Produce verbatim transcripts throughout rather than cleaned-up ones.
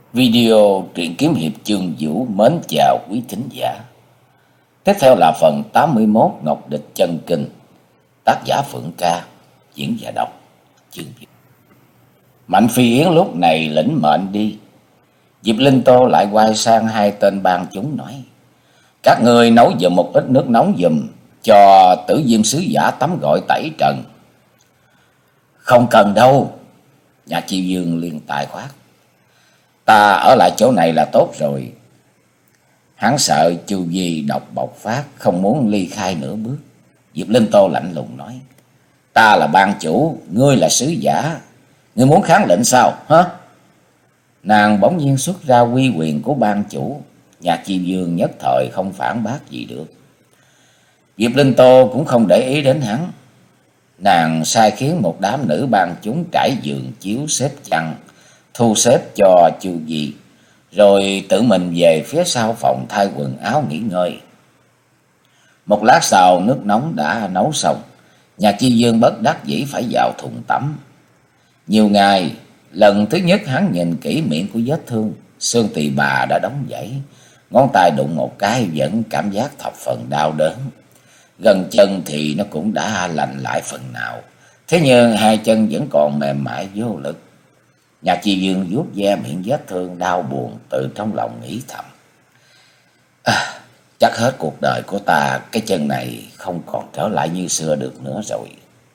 Video truyện kiếm hiệp chương Vũ mến chào quý thính giả. Tiếp theo là phần tám mươi mốt Ngọc Địch Chân Kinh, tác giả Phượng Ca, diễn giả đọc chương Vũ. Mạnh Phi Yến lúc này lĩnh mệnh đi. Diệp Linh Tô lại quay sang hai tên ban chúng nói: các người nấu giùm một ít nước nóng giùm cho Tử Diêm sứ giả tắm gội tẩy trần. Không cần đâu, Nhà Chi Dương liền tài khoát: ta ở lại chỗ này là tốt rồi. Hắn sợ Chu Vi độc bộc phát, không muốn ly khai nửa bước. Diệp Linh Tô lạnh lùng nói: ta là ban chủ, ngươi là sứ giả, ngươi muốn kháng lệnh sao hả? Nàng bỗng nhiên xuất ra uy quyền của ban chủ. Nhà Chi Dương nhất thời không phản bác gì được. Diệp Linh Tô cũng không để ý đến hắn. Nàng sai khiến một đám nữ ban chúng trải giường chiếu xếp chăn, thu xếp cho Chu Vi, rồi tự mình về phía sau phòng thay quần áo nghỉ ngơi. Một lát sau nước nóng đã nấu xong. Nhà Chi Dương bất đắc dĩ phải vào thùng tắm. Nhiều ngày, lần thứ nhất hắn nhìn kỹ miệng của vết thương, xương tỳ bà đã đóng vảy, ngón tay đụng một cái vẫn cảm giác thập phần đau đớn. Gần chân thì nó cũng đã lành lại phần nào, thế nhưng hai chân vẫn còn mềm mại vô lực. Nhà Chi Dương vuốt ve miệng vết thương đau buồn, từ trong lòng nghĩ thầm: à, chắc hết cuộc đời của ta, cái chân này không còn trở lại như xưa được nữa rồi.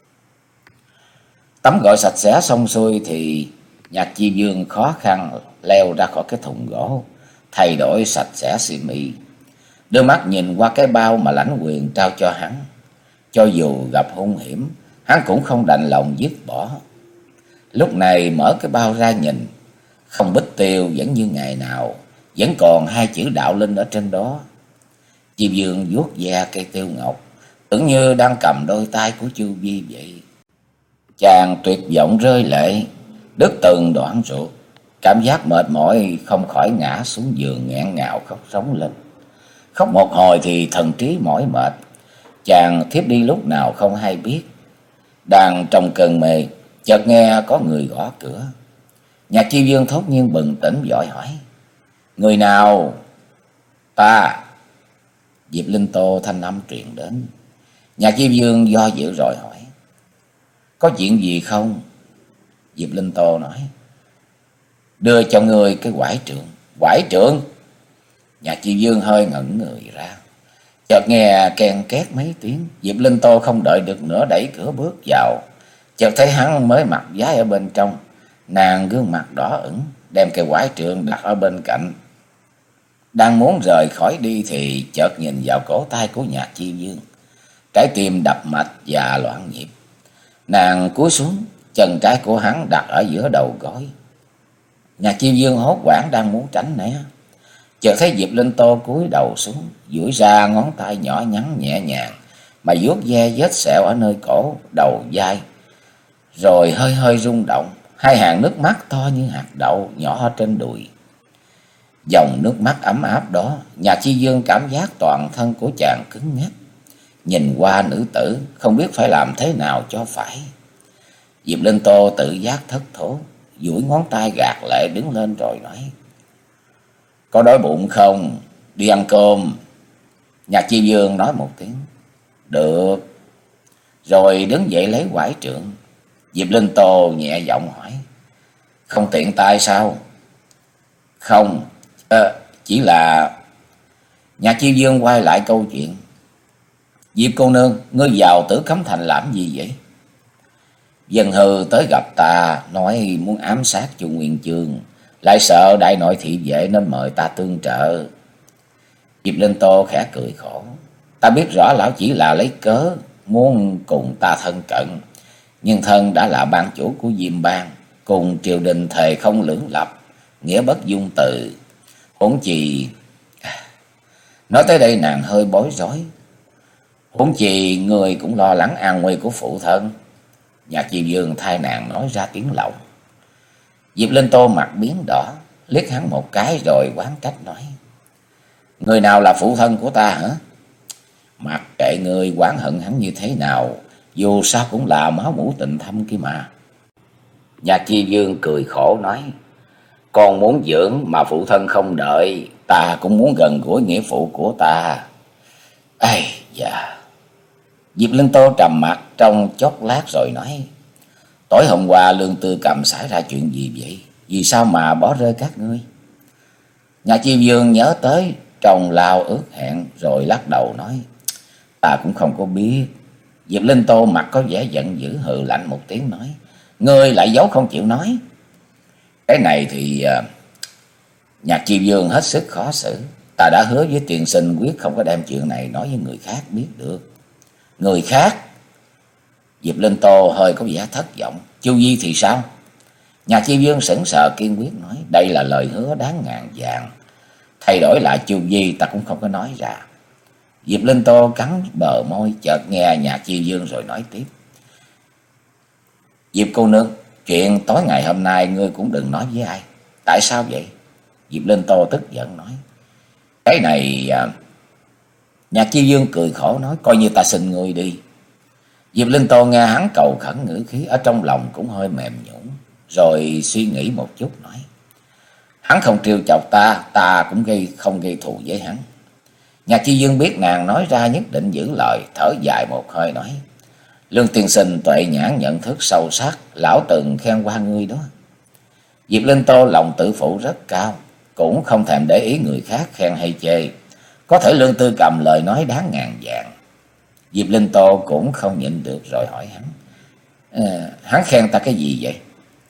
Tắm gội sạch sẽ xong xuôi thì Nhạc Chi Dương khó khăn leo ra khỏi cái thùng gỗ, thay đổi sạch sẽ xì mị, đưa mắt nhìn qua cái bao mà lãnh quyền trao cho hắn. Cho dù gặp hung hiểm, hắn cũng không đành lòng dứt bỏ. Lúc này mở cái bao ra nhìn, không bích tiêu vẫn như ngày nào, vẫn còn hai chữ đạo linh ở trên đó. Chi Dương vuốt ve cây tiêu ngọc, tưởng như đang cầm đôi tay của Chu Vi vậy. Chàng tuyệt vọng rơi lệ, đứt từng đoạn ruột, cảm giác mệt mỏi không khỏi ngã xuống giường nghẹn ngào khóc rống lên. Khóc một hồi thì thần trí mỏi mệt, chàng thiếp đi lúc nào không hay biết. Đang trong cơn mê, chợt nghe có người gõ cửa. Nhạc Chi Dương thốt nhiên bừng tỉnh vội hỏi: người nào? Ta. Diệp Linh Tô thanh âm truyền đến. Nhạc Chi Dương do dự rồi hỏi: có chuyện gì không? Diệp Linh Tô nói: đưa cho người cái quải trượng. Quải trượng? Nhạc Chi Dương hơi ngẩn người ra. Chợt nghe ken két mấy tiếng. Diệp Linh Tô không đợi được nữa đẩy cửa bước vào. Chợt thấy hắn mới mặc váy ở bên trong. Nàng gương mặt đỏ ửng, đem cây quải trượng đặt ở bên cạnh. Đang muốn rời khỏi đi thì chợt nhìn vào cổ tay của Nhạc Chi Dương. Trái tim đập mạch và loạn nhịp. Nàng cúi xuống, chân trái của hắn đặt ở giữa đầu gối. Nhạc Chi Dương hốt hoảng đang muốn tránh né, chợt thấy Diệp Linh Tô cúi đầu xuống, duỗi ra ngón tay nhỏ nhắn nhẹ nhàng mà vuốt ve vết sẹo ở nơi cổ, đầu vai, rồi hơi hơi rung động. Hai hàng nước mắt to như hạt đậu nhỏ ở trên đùi. Dòng nước mắt ấm áp đó, Nhạc Chi Dương cảm giác toàn thân của chàng cứng ngắc. Nhìn qua nữ tử, không biết phải làm thế nào cho phải. Diệp Linh Tô tự giác thất thố, duỗi ngón tay gạt lệ đứng lên rồi nói: có đói bụng không? Đi ăn cơm. Nhạc Chi Dương nói một tiếng: được. Rồi đứng dậy lấy quải trượng. Diệp Linh Tô nhẹ giọng hỏi: không tiện tay sao? Không, à, chỉ là... Nhạc Chi Dương quay lại câu chuyện: Diệp cô nương, ngươi vào Tử Cấm Thành làm gì vậy? Dân hư tới gặp ta, nói muốn ám sát Chu Nguyên Chương, lại sợ đại nội thị vệ nên mời ta tương trợ. Diệp Linh Tô khẽ cười khổ: ta biết rõ lão chỉ là lấy cớ muốn cùng ta thân cận, nhưng thân đã là ban chủ của Diêm Bang, cùng triều đình thề không lưỡng lập, nghĩa bất dung từ. Huống chi... Nói tới đây nàng hơi bối rối. Huống chi người cũng lo lắng an nguy của phụ thân. Nhạc Chi Dương thay nàng nói ra tiếng lòng. Diệp Linh Tô mặt biến đỏ, liếc hắn một cái rồi oán trách nói: người nào là phụ thân của ta hả? Mặc kệ ngươi oán hận hắn như thế nào, dù sao cũng là máu mủ tình thâm kia mà. Nhạc Chi Dương cười khổ nói: Con muốn dưỡng mà phụ thân không đợi, ta cũng muốn gần gũi nghĩa phụ của ta. Ây da. Diệp Linh Tô trầm mặc trong chốc lát rồi nói: Tối hôm qua Lương Tư Cầm xảy ra chuyện gì vậy? Vì sao mà bỏ rơi các ngươi? Nhà Chi Vương nhớ tới trong lao ước hẹn rồi lắc đầu nói: Ta cũng không có biết. Diệp Linh Tô mặt có vẻ giận dữ, hừ lạnh một tiếng nói: Ngươi lại giấu không chịu nói. Cái này thì uh, Nhạc Chi Vương hết sức khó xử. Ta đã hứa với tiền sinh quyết không có đem chuyện này nói với người khác biết được. Người khác? Diệp Linh Tô hơi có vẻ thất vọng. Chu Di thì sao? Nhạc Chi Vương sững sờ kiên quyết nói: Đây là lời hứa đáng ngàn vàng, thay đổi lại Chu Di ta cũng không có nói ra. Diệp Linh Tô cắn bờ môi, chợt nghe Nhạc Chi Vương rồi nói tiếp: Diệp cô nương, chuyện tối ngày hôm nay ngươi cũng đừng nói với ai. Tại sao vậy? Diệp Linh Tô tức giận nói: Cái này à... Nhạc Chi Vương cười khổ nói: Coi như ta xin ngươi đi. Diệp Linh Tô nghe hắn cầu khẩn ngữ khí, ở trong lòng cũng hơi mềm nhũn, rồi suy nghĩ một chút nói: Hắn không trêu chọc ta, ta cũng gây không gây thù với hắn. Nhạc Chi Dương biết nàng nói ra nhất định giữ lời, thở dài một hơi nói: Lương tiên sinh tuệ nhãn nhận thức sâu sắc, lão từng khen qua ngươi đó. Diệp Linh Tô lòng tự phụ rất cao, cũng không thèm để ý người khác khen hay chê. Có thể Lương Tư Cầm lời nói đáng ngàn vàng. Diệp Linh Tô cũng không nhịn được rồi hỏi hắn: à, Hắn khen ta cái gì vậy?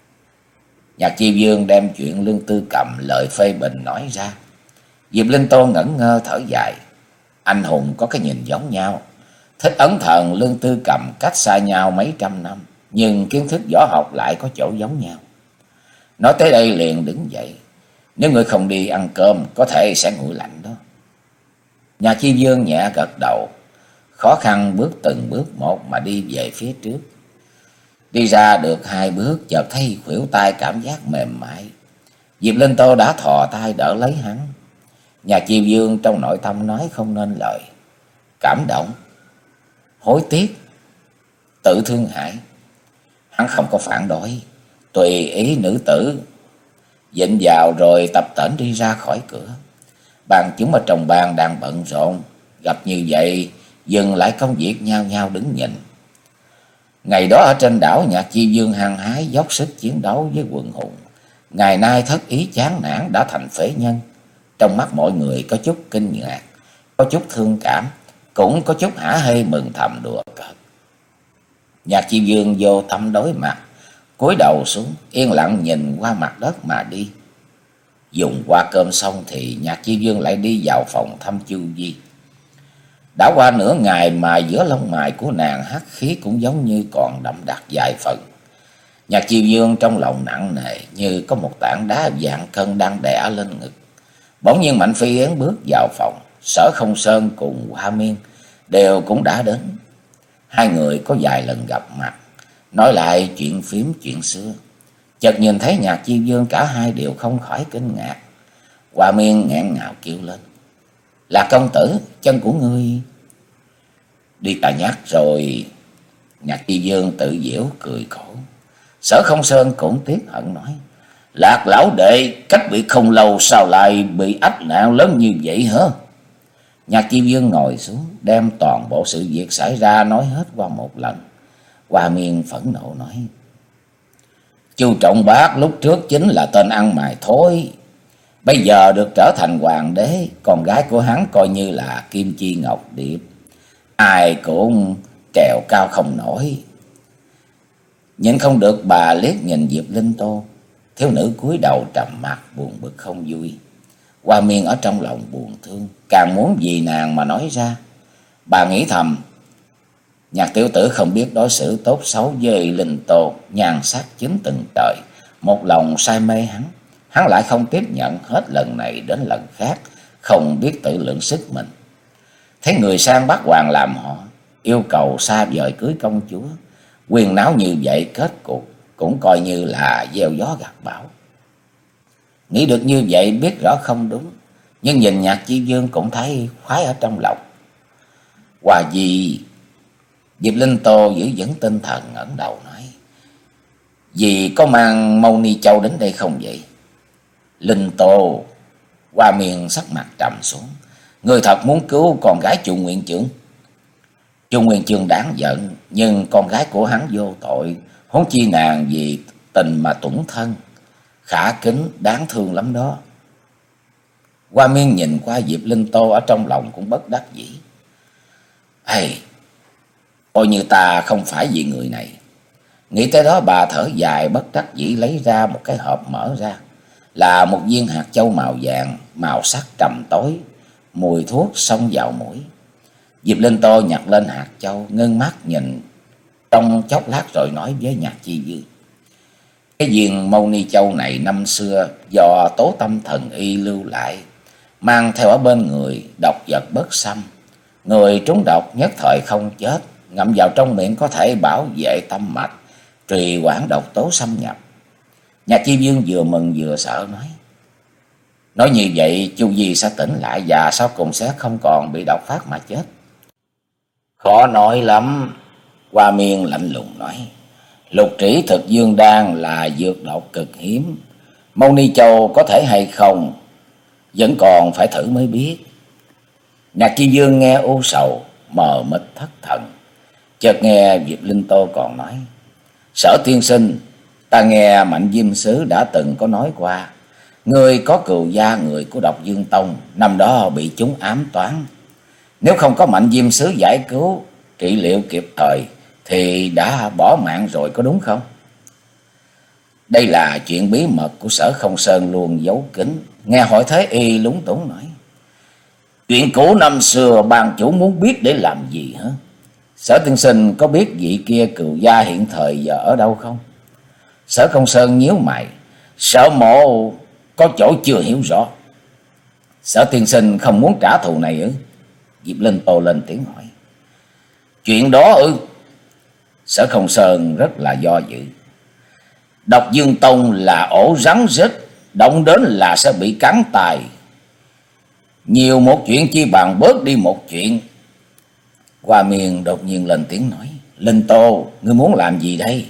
Nhạc Chi Dương đem chuyện Lương Tư Cầm lời phê bình nói ra. Diệp Linh Tô ngẩn ngơ thở dài. Anh hùng có cái nhìn giống nhau. Thích Ấn Thần, Lương Tư Cầm cách xa nhau mấy trăm năm, nhưng kiến thức võ học lại có chỗ giống nhau. Nói tới đây liền đứng dậy: Nếu ngươi không đi ăn cơm, có thể sẽ nguội lạnh đó. Nhà Chi Dương nhẹ gật đầu, khó khăn bước từng bước một mà đi về phía trước. Đi ra được hai bước, chợt thấy khuỷu tay cảm giác mềm mại. Diệp Linh Tô đã thò tay đỡ lấy hắn. Nhà Chi Dương trong nội tâm nói không nên lời. Cảm động, hối tiếc, tự thương hại. Hắn không có phản đối, tùy ý nữ tử dịnh vào rồi tập tễnh đi ra khỏi cửa. Bàn chúng ở trong bàn đang bận rộn, gặp như vậy dừng lại công việc nhao nhao đứng nhìn. Ngày đó ở trên đảo, Nhạc Chi Dương hăng hái dốc sức chiến đấu với quần hùng. Ngày nay thất ý chán nản, đã thành phế nhân. Trong mắt mọi người có chút kinh ngạc, có chút thương cảm, cũng có chút hả hê mừng thầm đùa cợt. Nhạc Chi Dương vô tâm đối mặt, cúi đầu xuống yên lặng nhìn qua mặt đất mà đi. Dùng qua cơm xong thì Nhạc Chi Dương lại đi vào phòng thăm Chu Di. Đã qua nửa ngày mà giữa lông mày của nàng hắc khí cũng giống như còn đậm đặc vài phần. Nhạc Chi Dương trong lòng nặng nề, như có một tảng đá vạn cân đang đè lên ngực. Bỗng nhiên Mạnh Phi Yến bước vào phòng. Sở Không Sơn cùng Hoa Miên đều cũng đã đến. Hai người có vài lần gặp mặt, nói lại chuyện phím chuyện xưa. Chợt nhìn thấy Nhạc Chi Dương, cả hai đều không khỏi kinh ngạc. Hoa Miên nghẹn ngào kêu lên: Là công tử, chân của ngươi đi tà nhát rồi. Nhạc Chi Dương tự giễu cười khổ. Sở Không Sơn cũng tiếc hận nói: Lạc lão đệ cách bị không lâu, sao lại bị ách nạn lớn như vậy hả? Nhạc Chi Dương ngồi xuống, đem toàn bộ sự việc xảy ra nói hết qua một lần. Hoa Miên phẫn nộ nói: Chu Trọng Bác lúc trước chính là tên ăn mày thối, bây giờ được trở thành hoàng đế, con gái của hắn coi như là Kim Chi Ngọc Điệp, ai cũng trèo cao không nổi. Nhìn không được, bà liếc nhìn Diệp Linh Tô. Thiếu nữ cúi đầu trầm mặc, buồn bực không vui. Hoa Miên ở trong lòng buồn thương, càng muốn vì nàng mà nói ra. Bà nghĩ thầm: Nhạc tiểu tử không biết đối xử tốt xấu với Linh Tô, nhan sắc chính từng trời, một lòng say mê hắn. Hắn lại không tiếp nhận, hết lần này đến lần khác, không biết tự lượng sức mình. Thấy người sang bắt hoàng làm họ, yêu cầu xa vời cưới công chúa, quyền náo như vậy, kết cục cũng coi như là gieo gió gặt bão. Nghĩ được như vậy, biết rõ không đúng, nhưng nhìn Nhạc Chi Dương cũng thấy khoái ở trong lòng. Hòa gì? Diệp Linh Tô giữ vững tinh thần ngẩng đầu nói: Dì có mang Mâu Ni Châu đến đây không vậy? Linh Tô. Hoa Miên sắc mặt trầm xuống. Người thật muốn cứu con gái Chu Nguyên Chương? Chu Nguyên Chương đáng giận, nhưng con gái của hắn vô tội, huống chi nàng vì tình mà tủi thân. Khả kính đáng thương lắm đó. Hoa Miên nhìn qua Diệp Linh Tô, ở trong lòng cũng bất đắc dĩ. Hay, coi như ta không phải vì người này. Nghĩ tới đó bà thở dài bất đắc dĩ, lấy ra một cái hộp mở ra. Là một viên hạt châu màu vàng, màu sắc trầm tối, mùi thuốc xông vào mũi. Diệp Linh Tô nhặt lên hạt châu, ngưng mắt nhìn trong chốc lát rồi nói với Nhạc Chi Dương. Cái viên mâu ni châu này năm xưa do Tố Tâm thần y lưu lại, mang theo ở bên người, độc vật bất xâm. Người trúng độc nhất thời không chết, ngậm vào trong miệng có thể bảo vệ tâm mạch, trì hoãn độc tố xâm nhập. Nhạc Chi Dương vừa mừng vừa sợ nói. Nói như vậy Chu Di sẽ tỉnh lại và sau cùng sẽ không còn bị độc phát mà chết. Khó nói lắm. Hoa Miên lạnh lùng nói. Lục trĩ thực dương đan là dược độc cực hiếm. Mâu ni châu có thể hay không, vẫn còn phải thử mới biết. Nhạc Chi Dương nghe u sầu, mờ mịt thất thần. Chợt nghe Diệp Linh Tô còn nói. Sở tiên sinh, ta nghe Mạnh Diêm Sứ đã từng có nói qua, người có cừu gia người của Độc Dương Tông, năm đó bị chúng ám toán. Nếu không có Mạnh Diêm Sứ giải cứu, trị liệu kịp thời, thì đã bỏ mạng rồi, có đúng không? Đây là chuyện bí mật của Sở Không Sơn luôn giấu kín. Nghe hỏi thế y lúng túng nói. Chuyện cũ năm xưa ban chủ muốn biết để làm gì hả? Sở tiên sinh có biết vị kia cừu gia hiện thời giờ ở đâu không? Sở Không Sơn nhíu mày. Sở mộ có chỗ chưa hiểu rõ. Sở tiên sinh không muốn trả thù này ư? Diệp Linh Tô lên tiếng hỏi. Chuyện đó ư? Sở Không Sơn rất là do dự. Độc Dương Tông là ổ rắn rết, động đến là sẽ bị cắn tài. Nhiều một chuyện chi bằng bớt đi một chuyện. Hoa Miên đột nhiên lên tiếng nói. Linh Tô, ngươi muốn làm gì đây?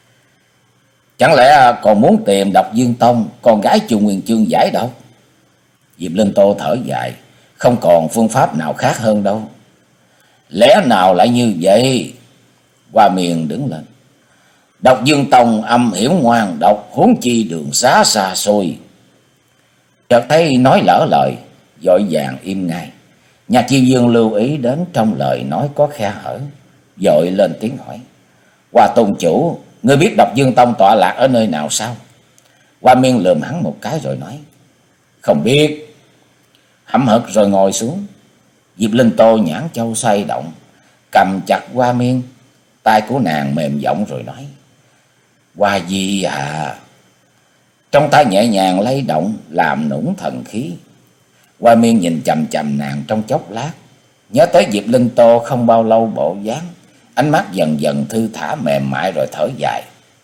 Chẳng lẽ còn muốn tìm Độc Dương Tông, con gái Chu Nguyên Chương giải độc? Diệp Linh Tô thở dài. Không còn phương pháp nào khác hơn đâu. Lẽ nào lại như vậy? Hoa Miên đứng lên. Độc Dương Tông âm hiểm ngoan độc, huống chi đường xá xa xôi. Chợt thấy nói lỡ lời, vội vàng im ngay. Nhạc Chi Dương lưu ý đến trong lời nói có khe hở, vội lên tiếng hỏi. Hoa tôn chủ, ngươi biết Độc Dương Tông tọa lạc ở nơi nào sao? Hoa Miên lườm hắn một cái rồi nói. Không biết. Hậm hực rồi ngồi xuống. Diệp Linh Tô nhãn châu xoay động, cầm chặt Hoa Miên. Tay của nàng mềm giọng rồi nói. Hoa Di à. Trong tay nhẹ nhàng lay động, làm nũng thần khí. Hoa Miên nhìn chằm chằm nàng trong chốc lát, nhớ tới Diệp Linh Tô không bao lâu bộ dáng, ánh mắt dần dần thư thả mềm mại rồi thở dài.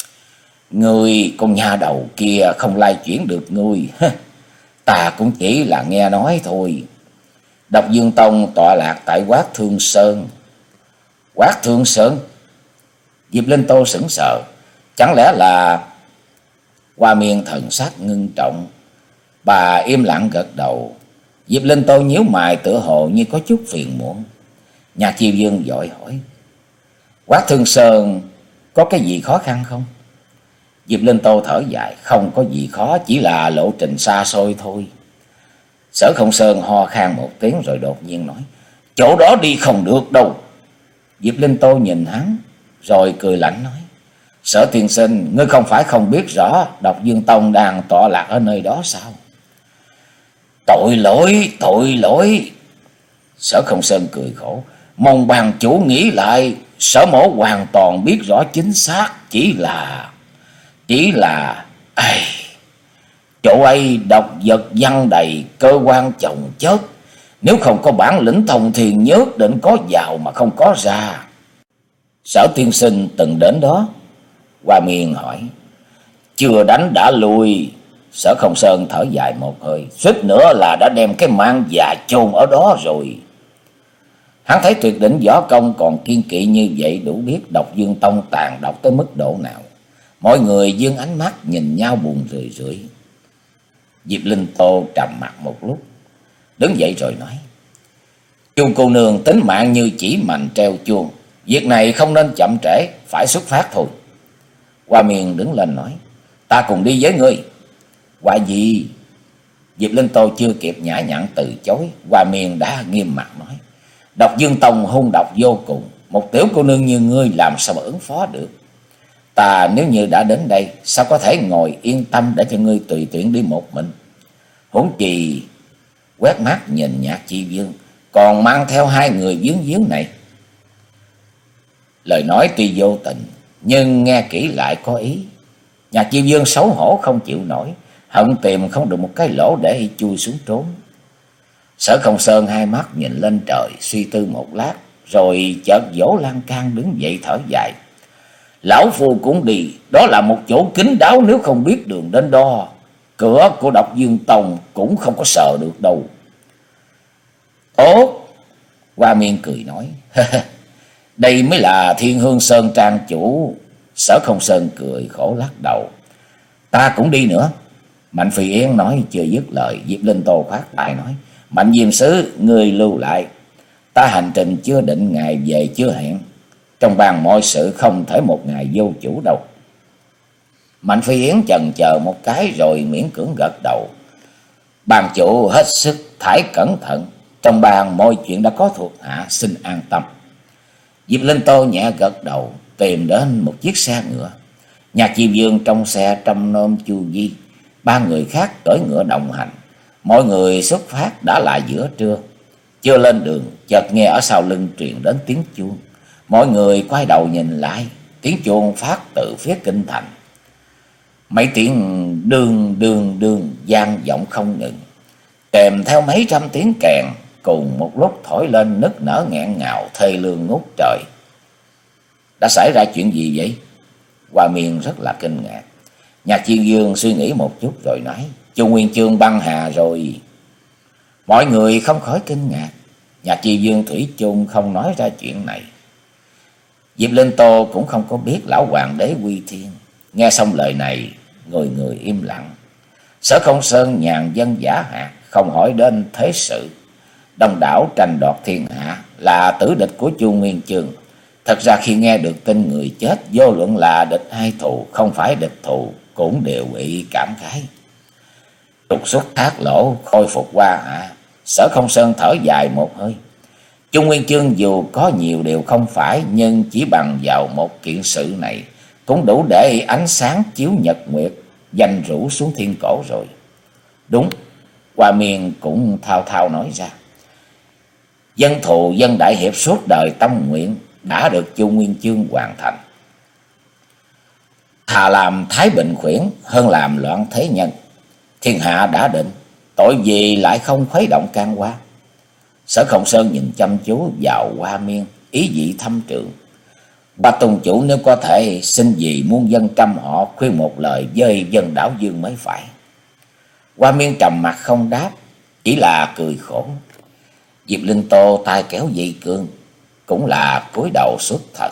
Ngươi con nha đầu kia không lai chuyển được ngươi. Ta cũng chỉ là nghe nói thôi. Độc Dương Tông tọa lạc tại Quát Thương Sơn. Quát Thương Sơn? Diệp Linh Tô sững sờ. Chẳng lẽ là... Hoa Miên thần sắc ngưng trọng. Bà im lặng gật đầu. Diệp Linh Tô nhíu mày tựa hồ như có chút phiền muộn. Nhạc Chi Dương vội hỏi. Quát Thương Sơn có cái gì khó khăn không? Diệp Linh Tô thở dài. Không có gì khó, chỉ là lộ trình xa xôi thôi. Sở Không Sơn ho khan một tiếng rồi đột nhiên nói. Chỗ đó đi không được đâu. Diệp Linh Tô nhìn hắn rồi cười lạnh nói. Sở tiên sinh, ngươi không phải không biết rõ Độc Dương Tông đang tọa lạc ở nơi đó sao? Tội lỗi, tội lỗi. Sở Không Sơn cười khổ. Mong bàn chủ nghĩ lại, sở mổ hoàn toàn biết rõ chính xác. Chỉ là... Chỉ là... Ai... Chỗ ấy độc vật văng đầy, cơ quan chồng chất. Nếu không có bản lĩnh thông thiên nhất định có vào mà không có ra. Sở tiên sinh từng đến đó? Hoa Miên hỏi. Chưa đánh đã lui. Sở Không Sơn thở dài một hơi. Suýt nữa là đã đem cái mang già chôn ở đó rồi. Hắn thấy tuyệt đỉnh võ công còn kiên kỵ như vậy, đủ biết Độc Dương Tông tàn độc tới mức độ nào. Mọi người dương ánh mắt nhìn nhau buồn rười rượi. Diệp Linh Tô trầm mặt một lúc, đứng dậy rồi nói: Chu cô nương tính mạng như chỉ mành treo chuông, việc này không nên chậm trễ, phải xuất phát thôi. Hoa Miên đứng lên nói: Ta cùng đi với ngươi. Quả gì? Diệp Linh Tô chưa kịp nhã nhặn từ chối, Hoa Miên đã nghiêm mặt nói: Độc Dương Tông hung độc vô cùng, một tiểu cô nương như ngươi làm sao mà ứng phó được. Ta nếu như đã đến đây, sao có thể ngồi yên tâm để cho ngươi tùy tiện đi một mình. Huống chi quét mắt nhìn Nhạc Chi Vương, còn mang theo hai người dướng dướng này. Lời nói tuy vô tình, nhưng nghe kỹ lại có ý. Nhạc Chi Vương xấu hổ không chịu nổi, hận tìm không được một cái lỗ để y chui xuống trốn. Sở Không Sơn hai mắt nhìn lên trời, suy tư một lát, rồi chợt vỗ lan can đứng dậy thở dài. Lão phu cũng đi, đó là một chỗ kín đáo, nếu không biết đường đến đó, cửa của Độc Dương Tông cũng không có sợ được đâu. Tốt. Hoa Miên cười nói: Đây mới là Thiên Hương Sơn trang chủ. Sở Không Sơn cười khổ lắc đầu: Ta cũng đi nữa. Mạnh Phi Yến nói chưa dứt lời, Diệp Linh Tô khoát tay nói: Mạnh Diêm Sứ, người lưu lại, ta hành trình chưa định ngày về chưa hẹn, trong bàn mọi sự không thể một ngày vô chủ đâu. Mạnh Phi Yến chần chờ một cái rồi miễn cưỡng gật đầu: Bàn chủ hết sức thải cẩn thận, trong bàn mọi chuyện đã có thuộc hạ, xin an tâm. Diệp Linh Tô nhẹ gật đầu, tìm đến một chiếc xe ngựa. Nhạc Chi Vương trong xe trông nom Chu Vi, ba người khác cưỡi ngựa đồng hành. Mọi người xuất phát đã là giữa trưa. Chưa lên đường, chợt nghe ở sau lưng truyền đến tiếng chuông. Mọi người quay đầu nhìn lại, tiếng chuông phát từ phía kinh thành. Mấy tiếng đương đương đương vang vọng không ngừng, kèm theo mấy trăm tiếng kèn cùng một lúc thổi lên nức nở nghẹn ngào thê lương ngút trời. Đã xảy ra chuyện gì vậy? Hoa Miên rất là kinh ngạc. Nhạc Chi Vương suy nghĩ một chút rồi nói: Chu Nguyên Chương băng hà rồi. Mọi người không khỏi kinh ngạc. Nhạc Chi Vương thủy chung không nói ra chuyện này. Diệp Linh Tô cũng không có biết lão hoàng đế quy thiên. Nghe xong lời này, người người im lặng. Sở Không Sơn nhàn dân giả hạt, không hỏi đến thế sự. Đông đảo tranh đoạt thiên hạ, là tử địch của Chu Nguyên Chương. Thật ra khi nghe được tin người chết, vô luận là địch hay thù, không phải địch thù, cũng đều bị cảm khái. Trục xuất thác lỗ, khôi phục qua hạ. Sở Không Sơn thở dài một hơi. Chu Nguyên Chương dù có nhiều điều không phải, nhưng chỉ bằng vào một kiện sự này cũng đủ để ánh sáng chiếu nhật nguyệt, danh rủ xuống thiên cổ rồi. Đúng. Hoa Miên cũng thao thao nói ra: Dân thù dân đại hiệp suốt đời tâm nguyện đã được Chu Nguyên Chương hoàn thành. Thà làm thái bình khuyển hơn làm loạn thế nhân. Thiên hạ đã định, tội gì lại không khuấy động can qua. Sở Không Sơn nhìn chăm chú vào Hoa Miên, ý vị thâm trường. Ba tùng chủ nếu có thể xin gì muôn dân trăm họ, khuyên một lời với dân đảo Dương mới phải. Hoa Miên trầm mặt không đáp, chỉ là cười khổ. Diệp Linh Tô tay kéo dây cương, cũng là cúi đầu xuất thần.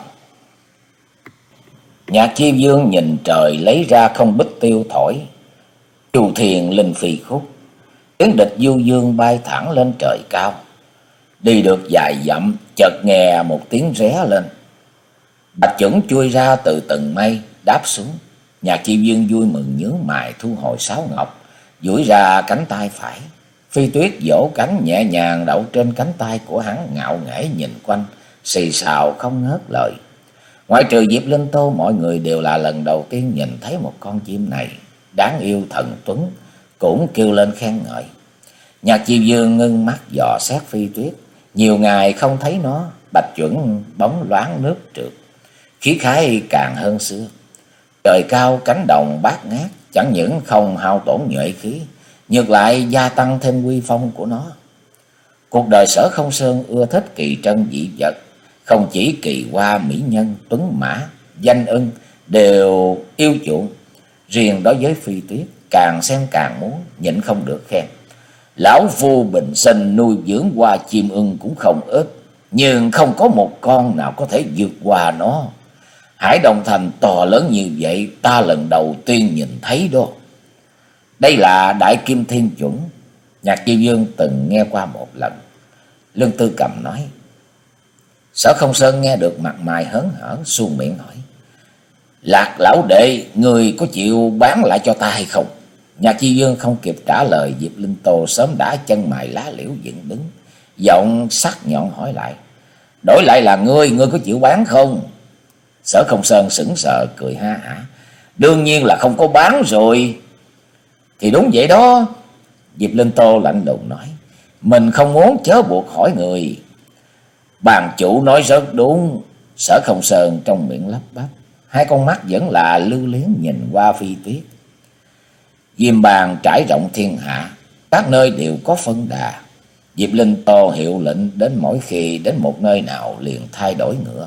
Nhạc Chi Vương nhìn trời lấy ra không bích tiêu thổi, chu thiền linh phi khúc. Tiếng địch du dương bay thẳng lên trời cao. Đi được vài dặm, chợt nghe một tiếng ré lên. Bạch Chuẩn chui ra từ tầng mây, đáp xuống. Nhạc Chi Vương vui mừng nhướng mày thu hồi sáo ngọc, duỗi ra cánh tay phải. Phi Tuyết vỗ cánh nhẹ nhàng đậu trên cánh tay của hắn, ngạo nghễ nhìn quanh, xì xào không ngớt lời. Ngoại trừ Diệp Linh Tô, mọi người đều là lần đầu tiên nhìn thấy một con chim này, đáng yêu thần tuấn, cũng kêu lên khen ngợi. Nhạc Chi Vương ngưng mắt dò xét Phi Tuyết, nhiều ngày không thấy nó. Bạch Chuẩn bóng loáng nước trượt, khí khái càng hơn xưa. Trời cao cánh đồng bát ngát, chẳng những không hao tổn nhuệ khí, ngược lại gia tăng thêm uy phong của nó. Cuộc đời Sở Không Sơn ưa thích kỳ trân dị vật, không chỉ kỳ hoa mỹ nhân, tuấn mã, danh ưng đều yêu chuộng. Riêng đối với Phi Tuyết, càng xem càng muốn, nhịn không được khen. Lão phu bình sinh nuôi dưỡng hoa chim ưng cũng không ít, nhưng không có một con nào có thể vượt qua nó. Hải Đông Thành to lớn như vậy, ta lần đầu tiên nhìn thấy đó. Đây là Đại Kim Thiên Chuẩn, Nhạc Chi Dương từng nghe qua một lần. Lương Tư Cầm nói. Sở Không Sơn nghe được mặt mày hớn hở, suông miệng hỏi. Lạc lão đệ, người có chịu bán lại cho ta hay không? Nhạc Chi Dương không kịp trả lời, Diệp Linh Tô sớm đã chân mày lá liễu dựng đứng, giọng sắc nhọn hỏi lại. Đổi lại là ngươi, ngươi có chịu bán không? Sở Không Sơn sững sờ cười ha hả. Đương nhiên là không có bán rồi. Thì đúng vậy đó. Diệp Linh Tô lạnh lùng nói. Mình không muốn chớ buộc hỏi người. Bàn chủ nói rất đúng. Sở Không Sơn trong miệng lắp bắp, hai con mắt vẫn là lưu luyến nhìn qua Phi Tuyết. Diêm Bang trải rộng thiên hạ, các nơi đều có phân đà. Diệp Linh Tô hiệu lệnh, đến mỗi khi đến một nơi nào liền thay đổi ngựa.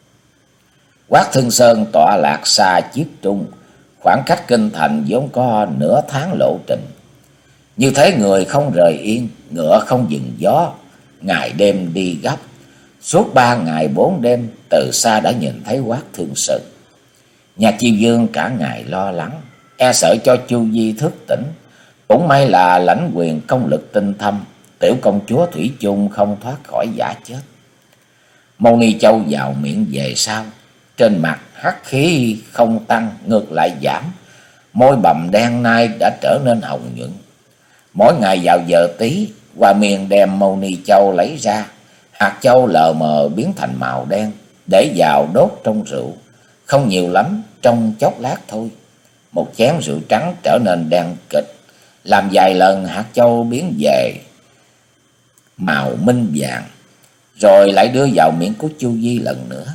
Quát Thương Sơn tọa lạc xa Chiết Trung, khoảng cách kinh thành vốn có nửa tháng lộ trình. Như thế người không rời yên, ngựa không dừng gió, ngày đêm đi gấp. Suốt ba ngày bốn đêm, từ xa đã nhìn thấy Quát Thương Sơn. Nhạc Chi Dương cả ngày lo lắng, e sợ cho Chu Di thức tỉnh. Cũng may là lãnh quyền công lực tinh thâm, tiểu công chúa thủy chung không thoát khỏi giả chết. Mâu Ni Châu vào miệng về sau, trên mặt hắc khí không tăng, ngược lại giảm. Môi bầm đen nay đã trở nên hồng nhuận. Mỗi ngày vào giờ tí, Hoa Miên đem Mâu Ni Châu lấy ra, hạt châu lờ mờ biến thành màu đen, để vào đốt trong rượu. Không nhiều lắm, trong chốc lát thôi, một chén rượu trắng trở nên đen kịch. Làm vài lần hạt châu biến về màu minh vàng, rồi lại đưa vào miệng của Chu Di lần nữa.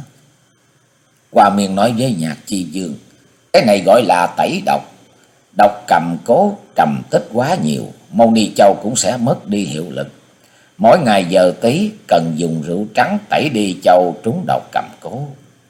Hoa Miên nói với Nhạc Chi Dương. Cái này gọi là tẩy độc. Độc cầm cố trầm tích quá nhiều, Mâu Ni Châu cũng sẽ mất đi hiệu lực. Mỗi ngày giờ tí cần dùng rượu trắng tẩy đi châu trúng độc cầm cố.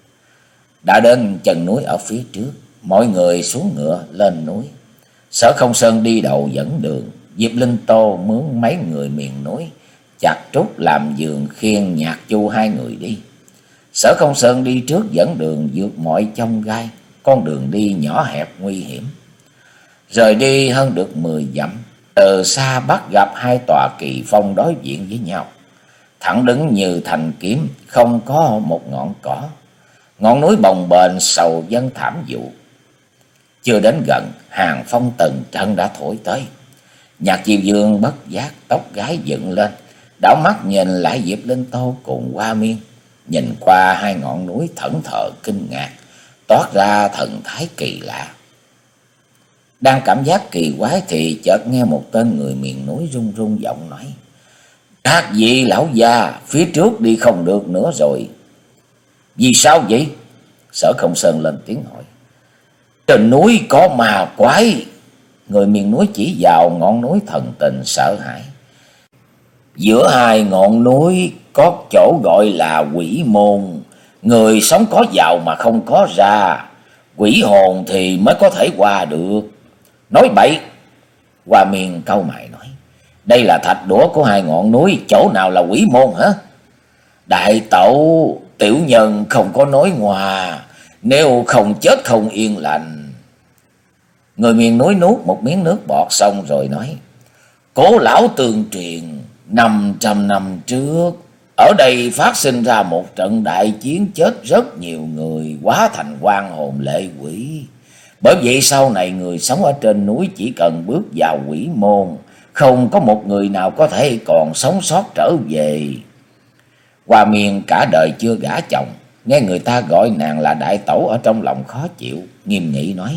Đã đến chân núi ở phía trước, mọi người xuống ngựa lên núi. Sở Không Sơn đi đầu dẫn đường, Diệp Linh Tô mướn mấy người miền núi chặt trúc làm giường khiêng Nhạc Chu hai người đi. Sở Không Sơn đi trước dẫn đường vượt mọi chông gai, con đường đi nhỏ hẹp nguy hiểm. Rời đi hơn được mười dặm, từ xa bắt gặp hai tòa kỳ phong đối diện với nhau, thẳng đứng như thành kiếm, không có một ngọn cỏ. Ngọn núi bồng bềnh sầu dân thảm vụ. Chưa đến gần, hàng phong từng trận đã thổi tới. Nhạc Chi Dương bất giác tóc gái dựng lên, đảo mắt nhìn lại Diệp Linh Tô cùng Hoa Miên. Nhìn qua hai ngọn núi thẫn thờ kinh ngạc, toát ra thần thái kỳ lạ. Đang cảm giác kỳ quái thì chợt nghe một tên người miền núi run run giọng nói. Các vị lão già, phía trước đi không được nữa rồi. Vì sao vậy? Sở Không Sơn lên tiếng hỏi. Trên núi có ma quái. Người miền núi chỉ vào ngọn núi thần tình sợ hãi. Giữa hai ngọn núi có chỗ gọi là quỷ môn. Người sống có vào mà không có ra. Quỷ hồn thì mới có thể qua được. Nói bậy. Hoa Miên cau mày nói. Đây là thạch đũa của hai ngọn núi, chỗ nào là quỷ môn hả? Đại tẩu, tiểu nhân không có nói ngoa, nếu không chết không yên lành. Người miền núi nuốt một miếng nước bọt xong rồi nói. Cố lão tương truyền, năm trăm năm trước, ở đây phát sinh ra một trận đại chiến, chết rất nhiều người, hóa thành oan hồn lệ quỷ. Bởi vậy sau này người sống ở trên núi chỉ cần bước vào quỷ môn, không có một người nào có thể còn sống sót trở về. Hoa Miên cả đời chưa gả chồng, nghe người ta gọi nàng là đại tẩu ở trong lòng khó chịu, nghiêm nghị nói.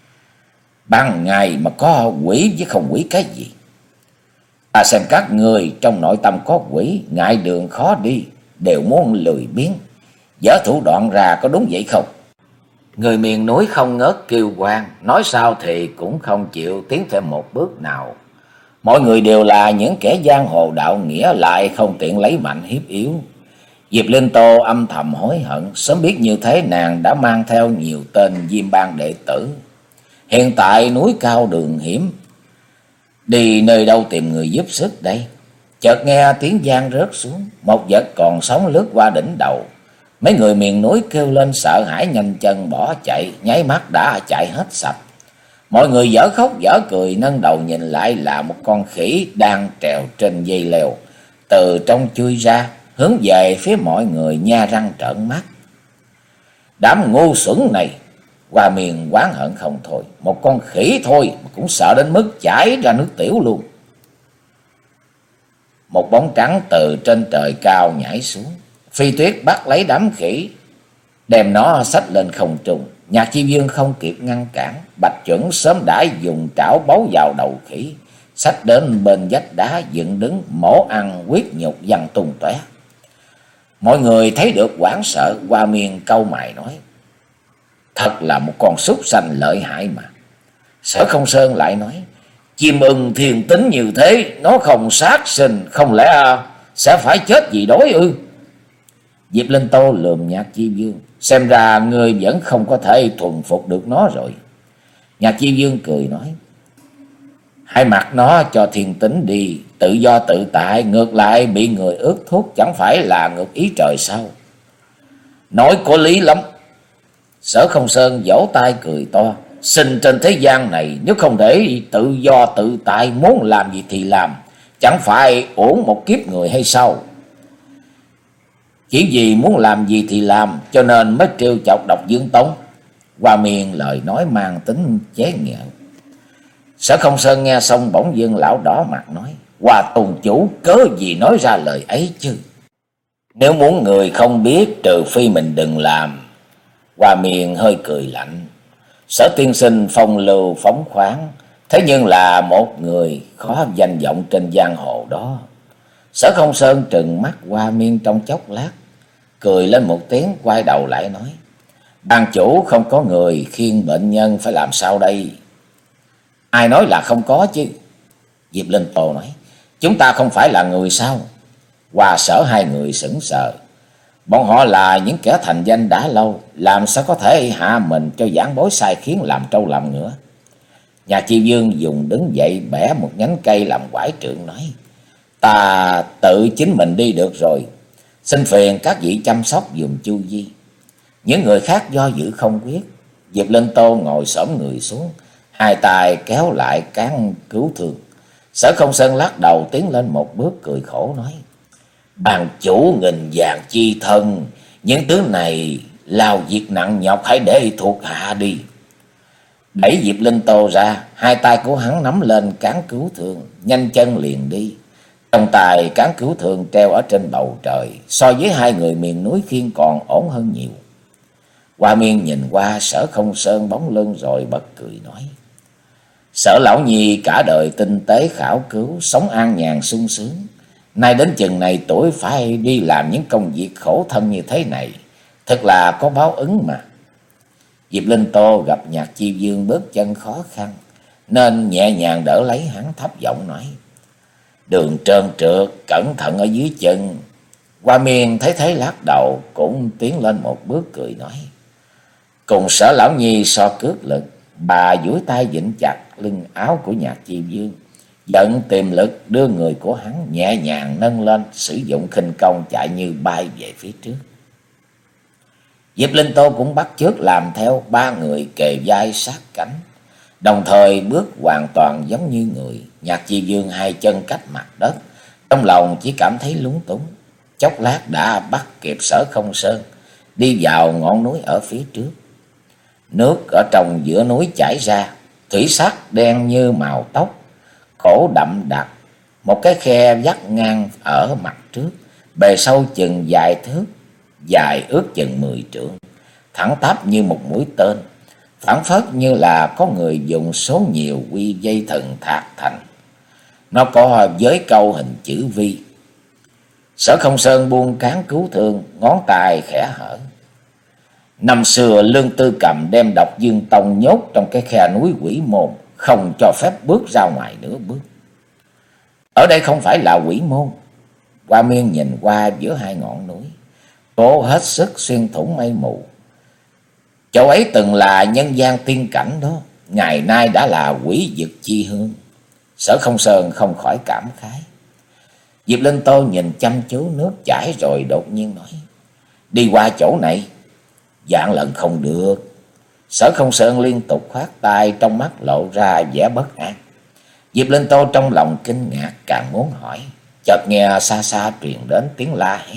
Ban ngày mà có quỷ chứ không quỷ cái gì. Ta xem các người trong nội tâm có quỷ, ngại đường khó đi, đều muốn lười biếng, dở thủ đoạn ra, có đúng vậy không? Người miền núi không ngớt kêu oan, nói sao thì cũng không chịu tiến thêm một bước nào. Mọi người đều là những kẻ giang hồ đạo nghĩa, lại không tiện lấy mạnh hiếp yếu. Diệp Linh Tô âm thầm hối hận, sớm biết như thế nàng đã mang theo nhiều tên Diêm Bang đệ tử. Hiện tại núi cao đường hiểm, đi nơi đâu tìm người giúp sức đây? Chợt nghe tiếng giang rớt xuống, một vật còn sống lướt qua đỉnh đầu. Mấy người miền núi kêu lên sợ hãi, nhanh chân bỏ chạy, nháy mắt đã chạy hết sạch. Mọi người dở khóc dở cười, nâng đầu nhìn lại là một con khỉ đang trèo trên dây leo, từ trong chui ra, hướng về phía mọi người nha răng trợn mắt. Đám ngu xuẩn này! Hoa Miên oán hận không thôi. Một con khỉ thôi mà cũng sợ đến mức chảy ra nước tiểu luôn. Một bóng trắng từ trên trời cao nhảy xuống. Phi Tuyết bắt lấy đám khỉ, đem nó xách lên không trung. Nhạc Chi Dương không kịp ngăn cản, Bạch Chuẩn sớm đã dùng trảo bấu vào đầu khỉ, xách đến bên vách đá dựng đứng, mổ ăn huyết nhục văng tung tóe. Mọi người thấy được hoảng sợ. Hoa Miên cau mày nói: thật là một con súc sanh lợi hại mà. Sở Không Sơn lại nói: chim ưng thiên tính như thế, nó không sát sinh, không lẽ sẽ phải chết vì đói ư? Diệp Linh Tô lườm Nhạc Chi Dương: xem ra ngươi vẫn không có thể thuần phục được nó rồi. Nhạc Chi Dương cười nói: hãy mặc nó cho thiên tính đi, tự do tự tại, ngược lại bị người ước thúc chẳng phải là ngược ý trời sao? Nói có lý lắm. Sở Không Sơn vỗ tay cười to: sinh trên thế gian này, nếu không để tự do tự tại, muốn làm gì thì làm, chẳng phải uổng một kiếp người hay sao? Chỉ vì muốn làm gì thì làm, cho nên mới trêu chọc Độc Dương Tông. Hoa Miên lời nói mang tính chế nhạo. Sở Không Sơn nghe xong bỗng dưng lão đỏ mặt nói: Hoa tôn chủ cớ gì nói ra lời ấy chứ? Nếu muốn người không biết, trừ phi mình đừng làm. Hoa Miên hơi cười lạnh. Sở tiên sinh phong lưu phóng khoáng, thế nhưng là một người khó danh vọng trên giang hồ đó. Sở Không Sơn trừng mắt Hoa Miên trong chốc lát, cười lên một tiếng, quay đầu lại nói: ban chủ không có người khiêng bệnh nhân phải làm sao đây? Ai nói là không có chứ? Diệp Linh Tô nói: chúng ta không phải là người sao? Hoa Sở hai người sững sờ. Bọn họ là những kẻ thành danh đã lâu, làm sao có thể hạ mình cho giảng bối sai khiến làm trâu làm ngựa? Nhà Chi Dương dùng đứng dậy bẻ một nhánh cây làm quải trượng nói: ta tự chính mình đi được rồi, xin phiền các vị chăm sóc dùm Chu Di. Những người khác do dự không quyết. Diệp Linh Tô ngồi xổm người xuống, hai tay kéo lại cán cứu thương. Sở Không Sơn lắc đầu tiến lên một bước, cười khổ nói: ban chủ nghìn vàng chi thân, những thứ này lao việc nặng nhọc hãy để thuộc hạ đi. Đẩy Diệp Linh Tô ra, hai tay của hắn nắm lên cán cứu thương, nhanh chân liền đi. Trong tay cán cứu thương treo ở trên bầu trời, so với hai người miền núi khiêng còn ổn hơn nhiều. Hoa Miên nhìn qua Sở Không Sơn bóng lưng rồi bật cười nói: Sở lão nhi cả đời tinh tế khảo cứu, sống an nhàn sung sướng, nay đến chừng này tuổi phải đi làm những công việc khổ thân như thế này, thật là có báo ứng mà. Diệp Linh Tô gặp Nhạc Chi Dương bước chân khó khăn, nên nhẹ nhàng đỡ lấy hắn, thấp giọng nói: đường trơn trượt, cẩn thận ở dưới chân. Hoa Miên thấy thế lắc đầu, cũng tiến lên một bước cười nói: cùng Sở lão nhi so cước lực. Bà duỗi tay vịn chặt lưng áo của Nhạc Chi Dương, dẫn tiềm lực đưa người của hắn nhẹ nhàng nâng lên, sử dụng khinh công chạy như bay về phía trước. Diệp Linh Tô cũng bắt chước làm theo, ba người kề vai sát cánh, đồng thời bước hoàn toàn giống như người. Nhạc Chi Dương hai chân cách mặt đất, trong lòng chỉ cảm thấy lúng túng. Chốc lát đã bắt kịp Sở Không Sơn, đi vào ngọn núi ở phía trước. Nước ở trong giữa núi chảy ra, thủy sắc đen như màu tóc, khổ đậm đặc. Một cái khe vắt ngang ở mặt trước, bề sâu chừng vài thước, dài ước chừng mười trượng, thẳng tắp như một mũi tên, phảng phất như là có người dùng số nhiều quy dây thần thạc thành. Nó có giới câu hình chữ V. Sở Không Sơn buông cán cứu thương, ngón tay khẽ hở. Năm xưa Lương Tư Cầm đem Độc Dương Tông nhốt trong cái khe núi Quỷ Môn, không cho phép bước ra ngoài nửa bước. Ở đây không phải là Quỷ Môn. Hoa Miên nhìn qua giữa hai ngọn núi, cố hết sức xuyên thủng mây mù. Chỗ ấy từng là nhân gian tiên cảnh đó, ngày nay đã là quỷ vực chi hương. Sở Không Sơn không khỏi cảm khái. Diệp Linh Tô nhìn chăm chú nước chảy rồi đột nhiên nói: đi qua chỗ này. Vạn lần không được. Sở Không Sơn liên tục khoát tay, trong mắt lộ ra vẻ bất an. Diệp Linh Tô trong lòng kinh ngạc, càng muốn hỏi. Chợt nghe xa xa truyền đến tiếng la hét.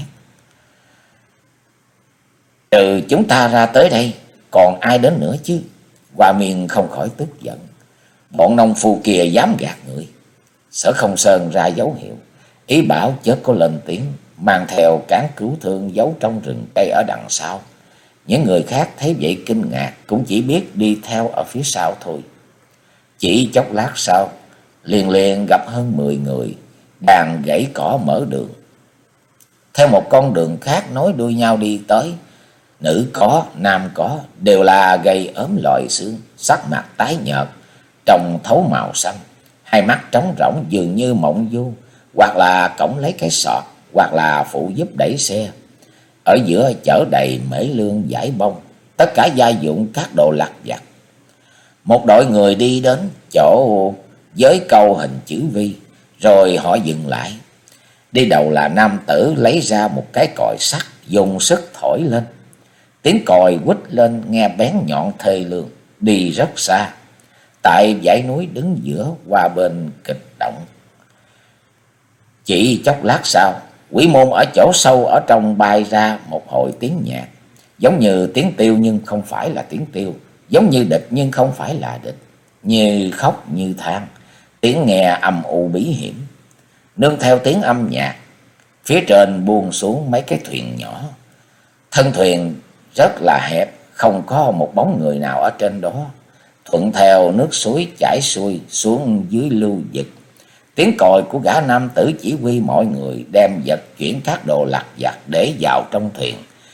Trừ chúng ta ra tới đây, còn ai đến nữa chứ? Hoa Miên không khỏi tức giận. Bọn nông phu kia dám gạt người. Sở Không Sơn ra dấu hiệu, ý bảo chớ có lên tiếng, mang theo cán cứu thương giấu trong rừng cây ở đằng sau. Những người khác thấy vậy kinh ngạc, cũng chỉ biết đi theo ở phía sau thôi. Chỉ chốc lát sau, liền liền gặp hơn mười người đang gãy cỏ mở đường. Theo một con đường khác nối đuôi nhau đi tới. Nữ có, nam có, đều là gầy ốm lòi xương, sắc mặt tái nhợt, trông thấu màu xanh, hai mắt trống rỗng dường như mộng du, hoặc là cõng lấy cái sọt, hoặc là phụ giúp đẩy xe. Ở giữa chở đầy mễ lương vải bông, tất cả gia dụng các đồ lặt vặt. Một đội người đi đến chỗ với câu hình chữ V, rồi họ dừng lại. Đi đầu là nam tử lấy ra một cái còi sắt, dùng sức thổi lên. Tiếng còi quýt lên nghe bén nhọn thê lương, đi rất xa. Tại dãy núi đứng giữa qua bên kịch động. Chỉ chốc lát sau, Quỷ Môn ở chỗ sâu ở trong bay ra một hồi tiếng nhạc, giống như tiếng tiêu nhưng không phải là tiếng tiêu, giống như địch nhưng không phải là địch, như khóc như than, tiếng nghe âm u bí hiểm. Nương theo tiếng âm nhạc, phía trên buông xuống mấy cái thuyền nhỏ. Thân thuyền rất là hẹp, không có một bóng người nào ở trên đó. Thuận theo nước suối chảy xuôi xuống dưới lưu vực. Tiếng còi của gã nam tử chỉ huy mọi người đem vật chuyển các đồ lặt vặt để vào trong thuyền,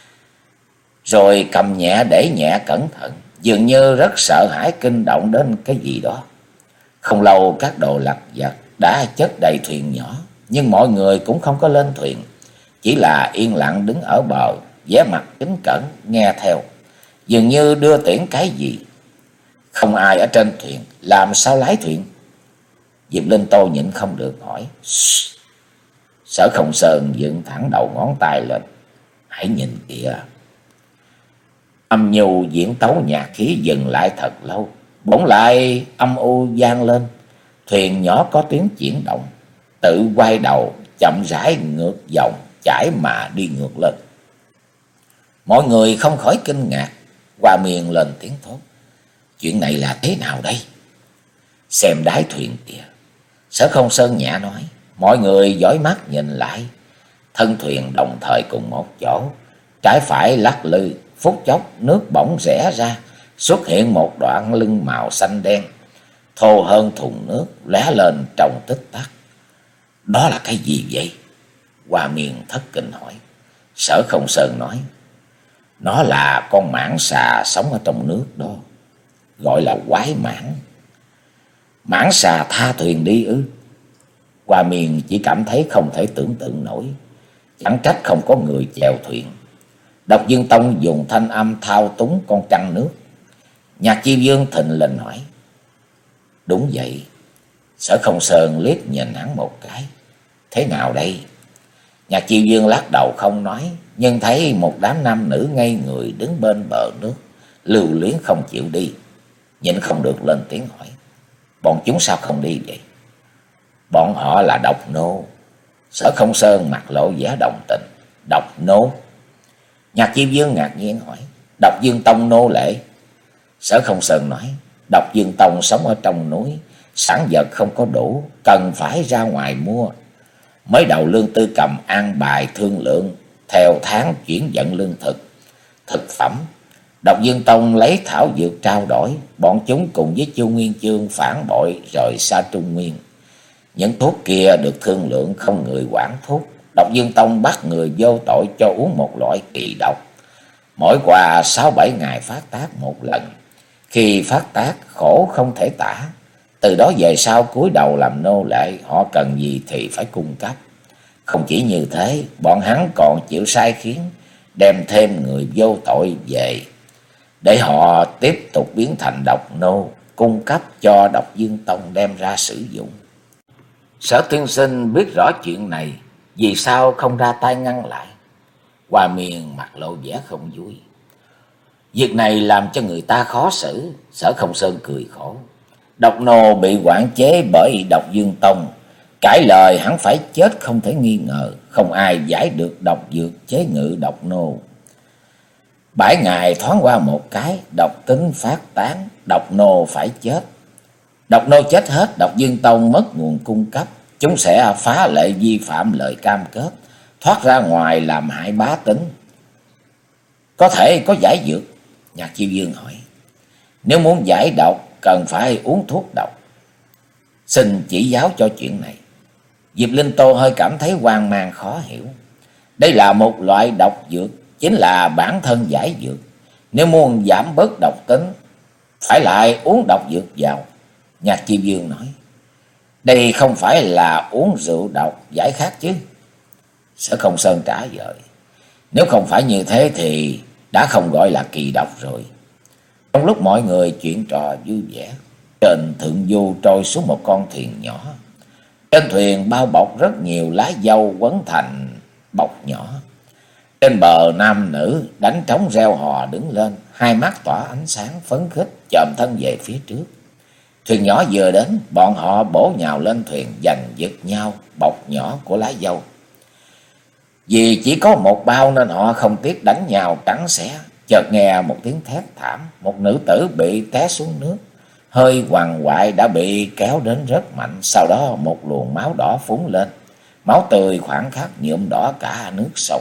rồi cầm nhẹ để nhẹ cẩn thận, dường như rất sợ hãi kinh động đến cái gì đó. Không lâu các đồ lặt vặt đã chất đầy thuyền nhỏ, nhưng mọi người cũng không có lên thuyền, chỉ là yên lặng đứng ở bờ, vẻ mặt kính cẩn nghe theo, dường như đưa tiễn cái gì. Không ai ở trên thuyền, làm sao lái thuyền? Diệp Linh Tô nhịn không được hỏi. Sở Không Sơn dựng thẳng đầu ngón tay lên. Hãy nhìn kìa. Âm nhu diễn tấu nhạc khí dừng lại thật lâu, bỗng lại âm u vang lên. Thuyền nhỏ có tiếng chuyển động, tự quay đầu chậm rãi ngược dòng chảy mà đi ngược lên. Mọi người không khỏi kinh ngạc. Hoa Miên lên tiếng thốt. Chuyện này là thế nào đây? Xem đáy thuyền kìa. Sở Không Sơn nhẹ nói. Mọi người dõi mắt nhìn lại. Thân thuyền đồng thời cùng một chỗ, trái phải lắc lư. Phút chốc nước bỗng rẽ ra, xuất hiện một đoạn lưng màu xanh đen, thô hơn thùng nước, lóe lên trong tích tắc. Đó là cái gì vậy? Hoa Miên thất kinh hỏi. Sở Không Sơn nói. Nó là con mãng xà sống ở trong nước đó, gọi là quái mãng. Mãng xà tha thuyền đi ư? Hoa Miên chỉ cảm thấy không thể tưởng tượng nổi. Chẳng trách không có người chèo thuyền. Độc Dương Tông dùng thanh âm thao túng con trăng nước. Nhạc Chi Dương thình lình hỏi. Đúng vậy. Sở Không Sơn liếc nhìn hắn một cái. Thế nào đây? Nhạc Chi Dương lắc đầu không nói, nhưng thấy một đám nam nữ ngây người đứng bên bờ nước, lưu luyến không chịu đi. Nhịn không được lên tiếng hỏi. Bọn chúng sao không đi vậy? Bọn họ là độc nô. Sở Không Sơn mặt lộ vẻ đồng tình. Độc nô? Nhạc Chi Dương ngạc nhiên hỏi. Độc Dương Tông nô lệ? Sở Không Sơn nói. Độc Dương Tông sống ở trong núi, sản vật không có đủ, cần phải ra ngoài mua. Mới đầu Lương Tư Cầm an bài thương lượng, theo tháng chuyển vận lương thực, thực phẩm. Độc Dương Tông lấy thảo dược trao đổi, bọn chúng cùng với Chu Nguyên Chương phản bội rời xa Trung Nguyên. Những thuốc kia được thương lượng không người quản thuốc. Độc Dương Tông bắt người vô tội cho uống một loại kỳ độc. Mỗi qua sáu bảy ngày phát tác một lần. Khi phát tác khổ không thể tả. Từ đó về sau cúi đầu làm nô lệ, họ cần gì thì phải cung cấp. Không chỉ như thế, bọn hắn còn chịu sai khiến, đem thêm người vô tội về, để họ tiếp tục biến thành độc nô, cung cấp cho Độc Dương Tông đem ra sử dụng. Sở tiên sinh biết rõ chuyện này, vì sao không ra tay ngăn lại? Hoa Miên mặt lộ vẻ không vui. Việc này làm cho người ta khó xử. Sở Không Sơn cười khổ. Độc Nô bị quản chế bởi Độc Dương Tông, cãi lời hắn phải chết không thể nghi ngờ. Không ai giải được độc dược chế ngự Độc Nô. Bảy ngày thoáng qua một cái, độc tính phát tán, Độc Nô phải chết. Độc Nô chết hết, Độc Dương Tông mất nguồn cung cấp. Chúng sẽ phá lệ vi phạm lời cam kết, thoát ra ngoài làm hại bá tính. Có thể có giải dược? Nhạc Chiêu Dương hỏi. Nếu muốn giải độc cần phải uống thuốc độc. Xin chỉ giáo cho chuyện này. Diệp Linh Tô hơi cảm thấy hoang mang khó hiểu. Đây là một loại độc dược, chính là bản thân giải dược. Nếu muốn giảm bớt độc tính, phải lại uống độc dược vào. Nhạc Chiêu Dương nói. Đây không phải là uống rượu độc giải khát chứ? Sở Không Sơn trả lời. Nếu không phải như thế thì đã không gọi là kỳ độc rồi. Trong lúc mọi người chuyện trò vui vẻ, trên thượng du trôi xuống một con thuyền nhỏ. Trên thuyền bao bọc rất nhiều lá dâu quấn thành bọc nhỏ. Trên bờ nam nữ đánh trống reo hò đứng lên, hai mắt tỏa ánh sáng phấn khích chồm thân về phía trước. Thuyền nhỏ vừa đến, bọn họ bổ nhào lên thuyền giành giật nhau bọc nhỏ của lá dâu. Vì chỉ có một bao nên họ không tiếc đánh nhau cắn xé. Chợt nghe một tiếng thét thảm, một nữ tử bị té xuống nước, hơi quằn quại đã bị kéo đến rất mạnh. Sau đó một luồng máu đỏ phún lên, máu tươi khoảng khắc nhuộm đỏ cả nước sông.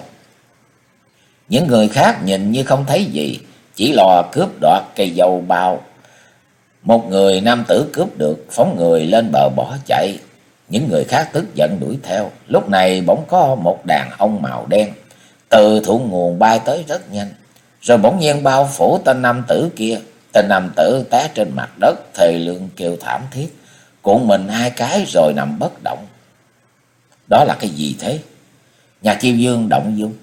Những người khác nhìn như không thấy gì, chỉ lo cướp đoạt cây dâu bao. Một người nam tử cướp được, phóng người lên bờ bỏ chạy. Những người khác tức giận đuổi theo. Lúc này bỗng có một đàn ông màu đen từ thượng nguồn bay tới rất nhanh, rồi bỗng nhiên bao phủ tên nam tử kia. Tên nam tử té trên mặt đất, thề lương kêu thảm thiết, cuộn mình hai cái rồi nằm bất động. Đó là cái gì thế? Nhà Chiêu Dương động dung.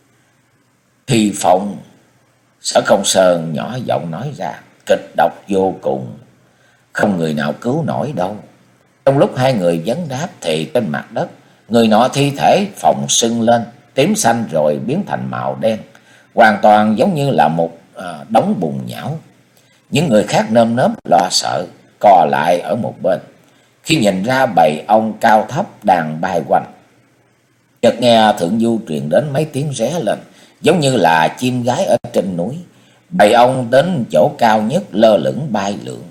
Thi Phong. Sở Không Sơn nhỏ giọng nói ra. Kịch độc vô cùng, không người nào cứu nổi đâu. Trong lúc hai người vấn đáp thì trên mặt đất, người nọ thi thể phồng sưng lên, tím xanh rồi biến thành màu đen, hoàn toàn giống như là một à, đống bùn nhão. Những người khác nơm nớp lo sợ, co lại ở một bên, khi nhìn ra bầy ong cao thấp đang bay quanh. Chợt nghe thượng du truyền đến mấy tiếng ré lên, giống như là chim gái ở trên núi. Bầy ong đến chỗ cao nhất lơ lửng bay lượn.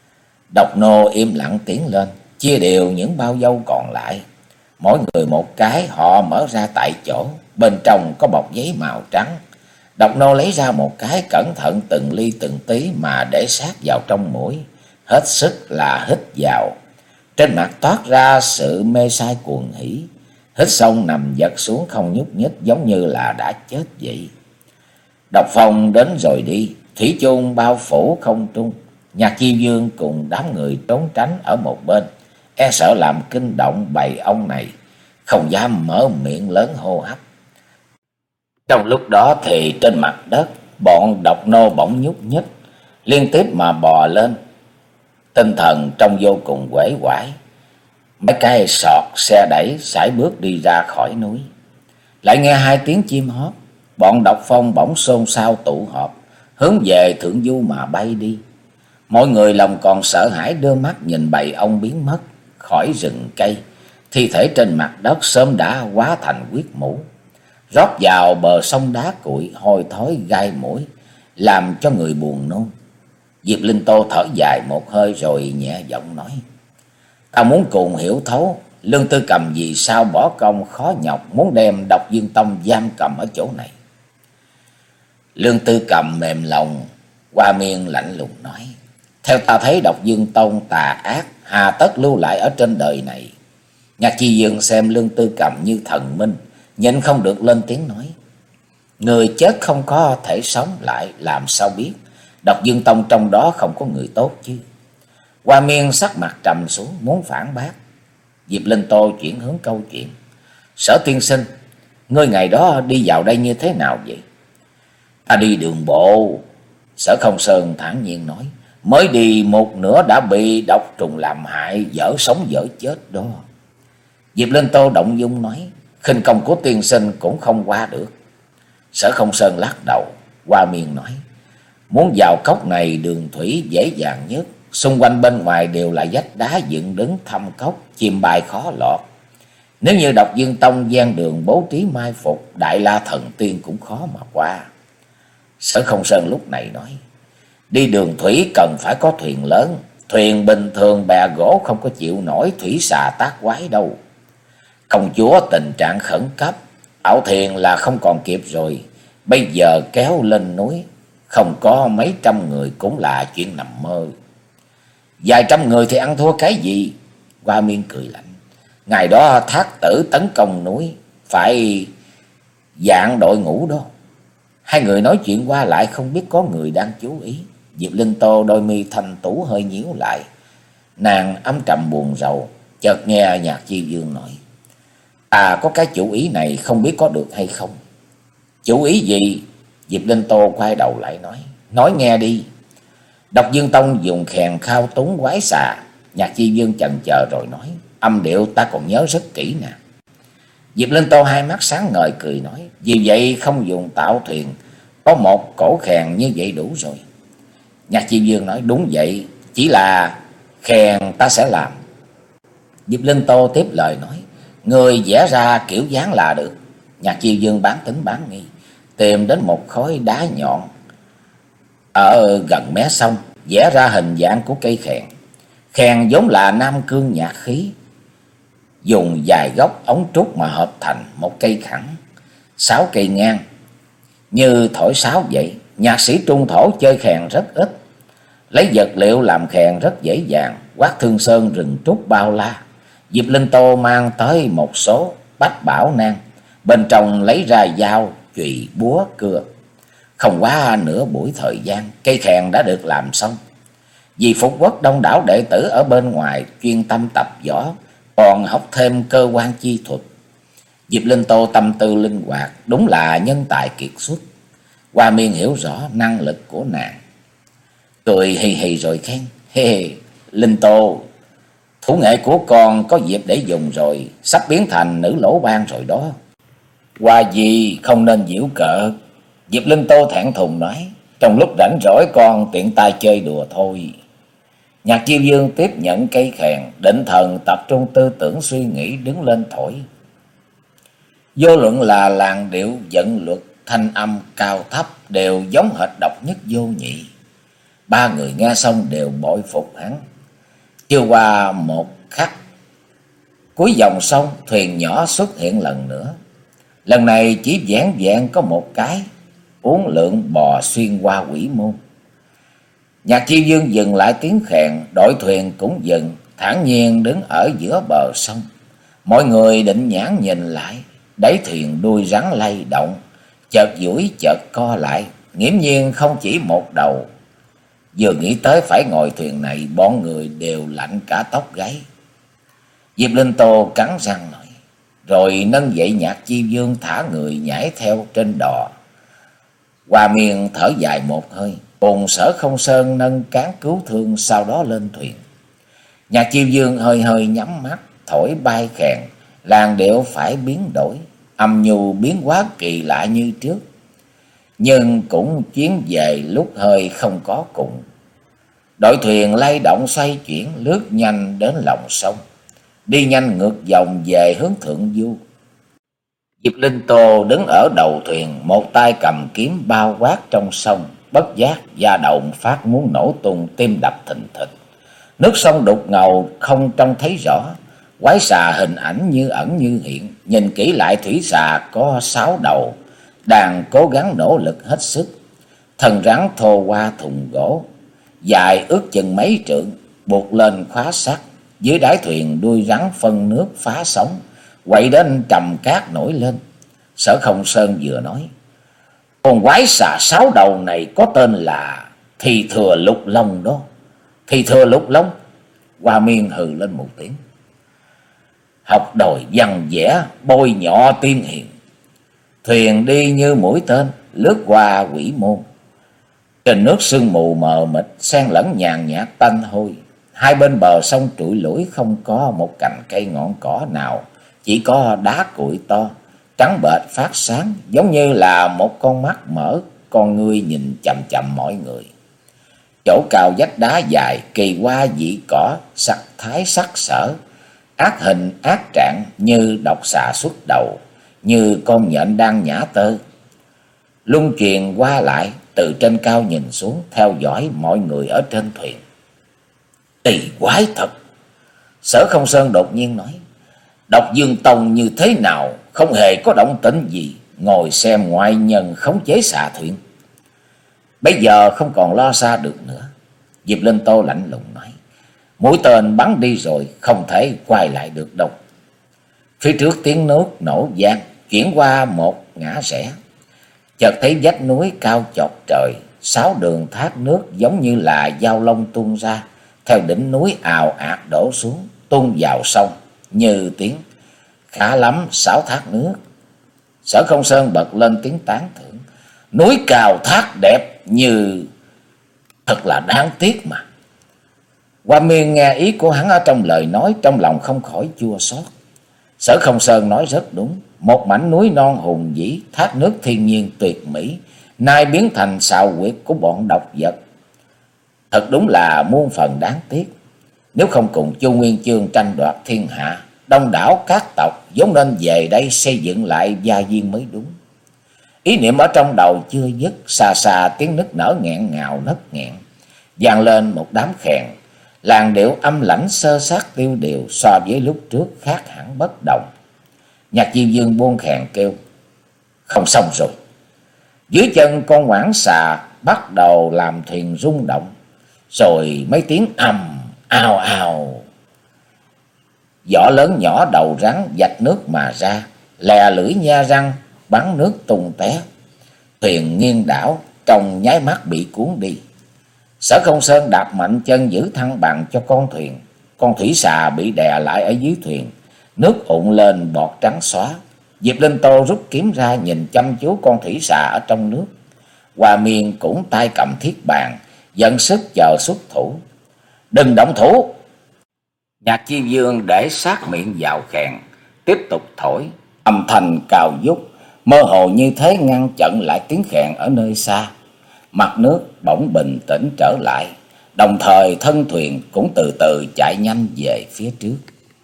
Độc Nô im lặng tiến lên, chia đều những bao dâu còn lại. Mỗi người một cái, họ mở ra tại chỗ. Bên trong có bọc giấy màu trắng. Độc Nô lấy ra một cái, cẩn thận từng ly từng tí mà để sát vào trong mũi. Hết sức là hít vào. Trên mặt toát ra sự mê say cuồng hỉ. Hít xong nằm giật xuống không nhúc nhích, giống như là đã chết vậy. Độc phong đến rồi đi, thủy chung bao phủ không trung. Nhạc Chiêu Dương cùng đám người trốn tránh ở một bên, e sợ làm kinh động bầy ong này, không dám mở miệng lớn hô hấp. Trong lúc đó thì trên mặt đất, bọn Độc Nô bỗng nhúc nhích, liên tiếp mà bò lên. Tinh thần trông vô cùng uể oải. Mấy cái sọt xe đẩy sải bước đi ra khỏi núi. Lại nghe hai tiếng chim hót. Bọn Độc Phong bỗng xôn xao tụ họp, hướng về thượng du mà bay đi. Mọi người lòng còn sợ hãi đưa mắt nhìn bầy ong biến mất khỏi rừng cây. Thi thể trên mặt đất sớm đã hóa thành huyết mũ, rót vào bờ sông đá cuội, hôi thối gai mũi, làm cho người buồn nôn. Diệp Linh Tô thở dài một hơi rồi nhẹ giọng nói. Ta muốn cùng hiểu thấu Lương Tư Cầm vì sao bỏ công khó nhọc muốn đem Độc Dương Tông giam cầm ở chỗ này. Lương Tư Cầm mềm lòng, qua miên lạnh lùng nói. Theo ta thấy Độc Dương Tông tà ác, hà tất lưu lại ở trên đời này. Nhạc Chi Dương xem Lương Tư Cầm như thần minh, nhịn không được lên tiếng nói. Người chết không có thể sống lại, làm sao biết Độc Dương Tông trong đó không có người tốt chứ. Hoa miên sắc mặt trầm xuống muốn phản bác. Diệp Linh Tô chuyển hướng câu chuyện. Sở tiên sinh, ngươi ngày đó đi vào đây như thế nào vậy? Ta đi đường bộ. Sở Không Sơn thản nhiên nói. Mới đi một nửa đã bị độc trùng làm hại, dở sống dở chết đó. Diệp Linh Tô động dung nói. Khinh công của tiên sinh cũng không qua được. Sở Không Sơn lắc đầu. Hoa miên nói. Muốn vào cốc này đường thủy dễ dàng nhất. Xung quanh bên ngoài đều là vách đá dựng đứng thăm cốc, chim bay khó lọt. Nếu như Độc Dương Tông gian đường bố trí mai phục, Đại La Thần Tiên cũng khó mà qua. Sở Không Sơn lúc này nói, đi đường thủy cần phải có thuyền lớn. Thuyền bình thường bè gỗ không có chịu nổi thủy xà tác quái đâu. Công chúa tình trạng khẩn cấp, ảo thuyền là không còn kịp rồi. Bây giờ kéo lên núi, không có mấy trăm người cũng là chuyện nằm mơ. Vài trăm người thì ăn thua cái gì? Hoa Miên cười lạnh. Ngày đó Thác Tử tấn công núi, phải dạng đội ngũ đó. Hai người nói chuyện qua lại không biết có người đang chú ý. Diệp Linh Tô đôi mi thanh tú hơi nhíu lại. Nàng âm trầm buồn rầu, chợt nghe Nhạc Chi Dương nói, à có cái chủ ý này không biết có được hay không. Chủ ý gì? Diệp Linh Tô quay đầu lại nói, nói nghe đi. Độc Dương Tông dùng khèn khao túng quái xà. Nhạc Chi Dương chần chờ rồi nói, âm điệu ta còn nhớ rất kỹ nè. Diệp Linh Tô hai mắt sáng ngời cười nói, vì vậy không dùng tạo thuyền, có một cổ khèn như vậy đủ rồi. Nhạc Chi Dương nói, đúng vậy, chỉ là khèn ta sẽ làm. Diệp Linh Tô tiếp lời nói, người vẽ ra kiểu dáng là được. Nhạc Chi Dương bán tính bán nghi, tìm đến một khối đá nhọn ở gần mé sông, vẽ ra hình dạng của cây khèn. Khèn vốn là nam cương nhạc khí, dùng vài gốc ống trúc mà hợp thành một cây khẳng, sáu cây ngang, như thổi sáo vậy. Nhạc sĩ trung thổ chơi khèn rất ít, lấy vật liệu làm khèn rất dễ dàng. Quát Thương Sơn rừng trúc bao la. Diệp Linh Tô mang tới một số bách bảo nang, bên trong lấy ra dao, chùy, búa, cưa. Không quá nửa buổi thời gian, cây khèn đã được làm xong. Vì phục quốc đông đảo đệ tử ở bên ngoài chuyên tâm tập võ, còn học thêm cơ quan chi thuật. Diệp Linh Tô tâm tư linh hoạt, đúng là nhân tài kiệt xuất. Hoa Miên hiểu rõ năng lực của nàng, cười hì hì rồi khen, hê hê, Linh Tô, thủ nghệ của con có dịp để dùng rồi, sắp biến thành nữ lỗ ban rồi đó. Hoa gì không nên giễu cợt. Diệp Linh Tô thẹn thùng nói, trong lúc rảnh rỗi con tiện tay chơi đùa thôi. Nhạc Chiêu Dương tiếp nhận cây khèn, định thần tập trung tư tưởng suy nghĩ, đứng lên thổi. Vô luận là làn điệu, vận luật, thanh âm cao thấp đều giống hệt độc nhất vô nhị. Ba người nghe xong đều bội phục hắn. Chưa qua một khắc, cuối dòng sông thuyền nhỏ xuất hiện lần nữa. Lần này chỉ vẻn vẹn có một cái, uốn lượn bò xuyên qua quỷ môn. Nhạc Chiêu Dương dừng lại tiếng khèn, đội thuyền cũng dừng, thản nhiên đứng ở giữa bờ sông. Mọi người định nhãn nhìn lại, đáy thuyền đuôi rắn lay động, chợt duỗi chợt co lại, nghiễm nhiên không chỉ một đầu. Vừa nghĩ tới phải ngồi thuyền này, bọn người đều lạnh cả tóc gáy. Diệp Linh Tô cắn răng nói, rồi nâng dậy Nhạc Chi Dương thả người nhảy theo trên đò. Hoa Miên thở dài một hơi, cùng Sở Không Sơn nâng cán cứu thương, sau đó lên thuyền. Nhạc Chiêu Dương hơi hơi nhắm mắt, thổi bay khèn, làn điệu phải biến đổi, âm nhu biến hóa kỳ lạ như trước, nhưng cũng chuyến về lúc hơi không có cùng. Đội thuyền lay động xoay chuyển, lướt nhanh đến lòng sông, đi nhanh ngược dòng về hướng thượng du. Diệp Linh Tô đứng ở đầu thuyền, một tay cầm kiếm bao quát trong sông, bất giác da đầu phát muốn nổ tung, tim đập thình thịch. Nước sông đục ngầu không trông thấy rõ, quái xà hình ảnh như ẩn như hiện. Nhìn kỹ lại, thủy xà có sáu đầu, đang cố gắng nỗ lực hết sức. Thân rắn thô qua thùng gỗ, dài ước chừng mấy trượng, buộc lên khóa sắt. Dưới đáy thuyền đuôi rắn phân nước phá sóng, quậy đến trầm cát nổi lên. Sở Không Sơn vừa nói, con quái xà sáu đầu này có tên là Thì Thừa Lục Long đó. Thì Thừa Lục Long? Hoa Miên hừ lên một tiếng. Học đòi văn vẽ, bôi nhọ tiên hiền. Thuyền đi như mũi tên, lướt qua quỷ môn. Trên nước sương mù mờ mịt, xen lẫn nhàn nhạt tanh hôi. Hai bên bờ sông trụi lủi, không có một cành cây ngọn cỏ nào, chỉ có đá cuội to, trắng bệch phát sáng, giống như là một con mắt mở con ngươi nhìn chằm chằm mọi người. Chỗ cao vách đá dài, kỳ hoa dị cỏ, sắc thái sắc sỡ, ác hình ác trạng như độc xà xuất đầu, như con nhện đang nhả tơ. Luân truyền qua lại, từ trên cao nhìn xuống, theo dõi mọi người ở trên thuyền. Kỳ quái thật! Sở Không Sơn đột nhiên nói, Độc Dương Tông như thế nào, không hề có động tĩnh gì, ngồi xem ngoại nhân khống chế xà thuyền. Bây giờ không còn lo xa được nữa. Diệp Linh Tô lạnh lùng nói, mũi tên bắn đi rồi, không thể quay lại được đâu. Phía trước tiếng nước nổ vang, chuyển qua một ngã rẽ. Chợt thấy vách núi cao chót trời, sáu đường thác nước giống như là dao long tuôn ra, theo đỉnh núi ào ạt đổ xuống, tuôn vào sông như tiếng. Khá lắm, sáu thác nước. Sở Không Sơn bật lên tiếng tán thưởng, núi cao thác đẹp, như thật là đáng tiếc mà. Hoa Miên nghe ý của hắn ở trong lời nói, trong lòng không khỏi chua xót. Sở Không Sơn nói rất đúng, một mảnh núi non hùng vĩ, thác nước thiên nhiên tuyệt mỹ, nay biến thành sào huyệt của bọn độc vật. Thật đúng là muôn phần đáng tiếc. Nếu không cùng Chu Nguyên Chương tranh đoạt thiên hạ, đông đảo các tộc vốn nên về đây xây dựng lại gia viên mới đúng. Ý niệm ở trong đầu chưa dứt, xa xa tiếng nức nở nghẹn ngào nấc nghẹn, vang lên một đám khèn. Làn điệu âm lãnh sơ sát tiêu điều so với lúc trước khác hẳn bất đồng. Nhạc Diêm Dương buông khèn kêu, không xong rồi. Dưới chân con ngoãn xà bắt đầu làm thuyền rung động, rồi mấy tiếng ầm ào ào. Vỏ lớn nhỏ đầu rắn vạch nước mà ra, lè lưỡi nha răng bắn nước tung té. Thuyền nghiêng đảo, trong nháy mắt bị cuốn đi. Sở Không Sơn đạp mạnh chân giữ thăng bằng cho con thuyền. Con thủy xà bị đè lại ở dưới thuyền, nước ụn lên bọt trắng xóa. Diệp Linh Tô rút kiếm ra nhìn chăm chú con thủy xà ở trong nước. Hoa Miên cũng tay cầm thiết bàn, dẫn sức chờ xuất thủ. Đừng động thủ! Nhạc Chi Dương để sát miệng vào khèn, tiếp tục thổi, âm thanh cao vút, mơ hồ như thế ngăn chặn lại tiếng khèn ở nơi xa. Mặt nước bỗng bình tĩnh trở lại, đồng thời thân thuyền cũng từ từ chạy nhanh về phía trước.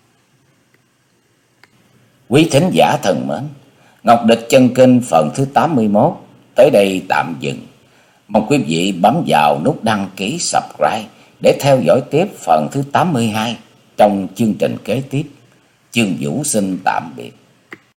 Quý thính giả thân mến, Ngọc Địch Chân Kinh phần thứ tám mươi mốt tới đây tạm dừng. Mong quý vị bấm vào nút đăng ký subscribe để theo dõi tiếp phần thứ tám mươi hai trong chương trình kế tiếp. Chương Vũ xin tạm biệt.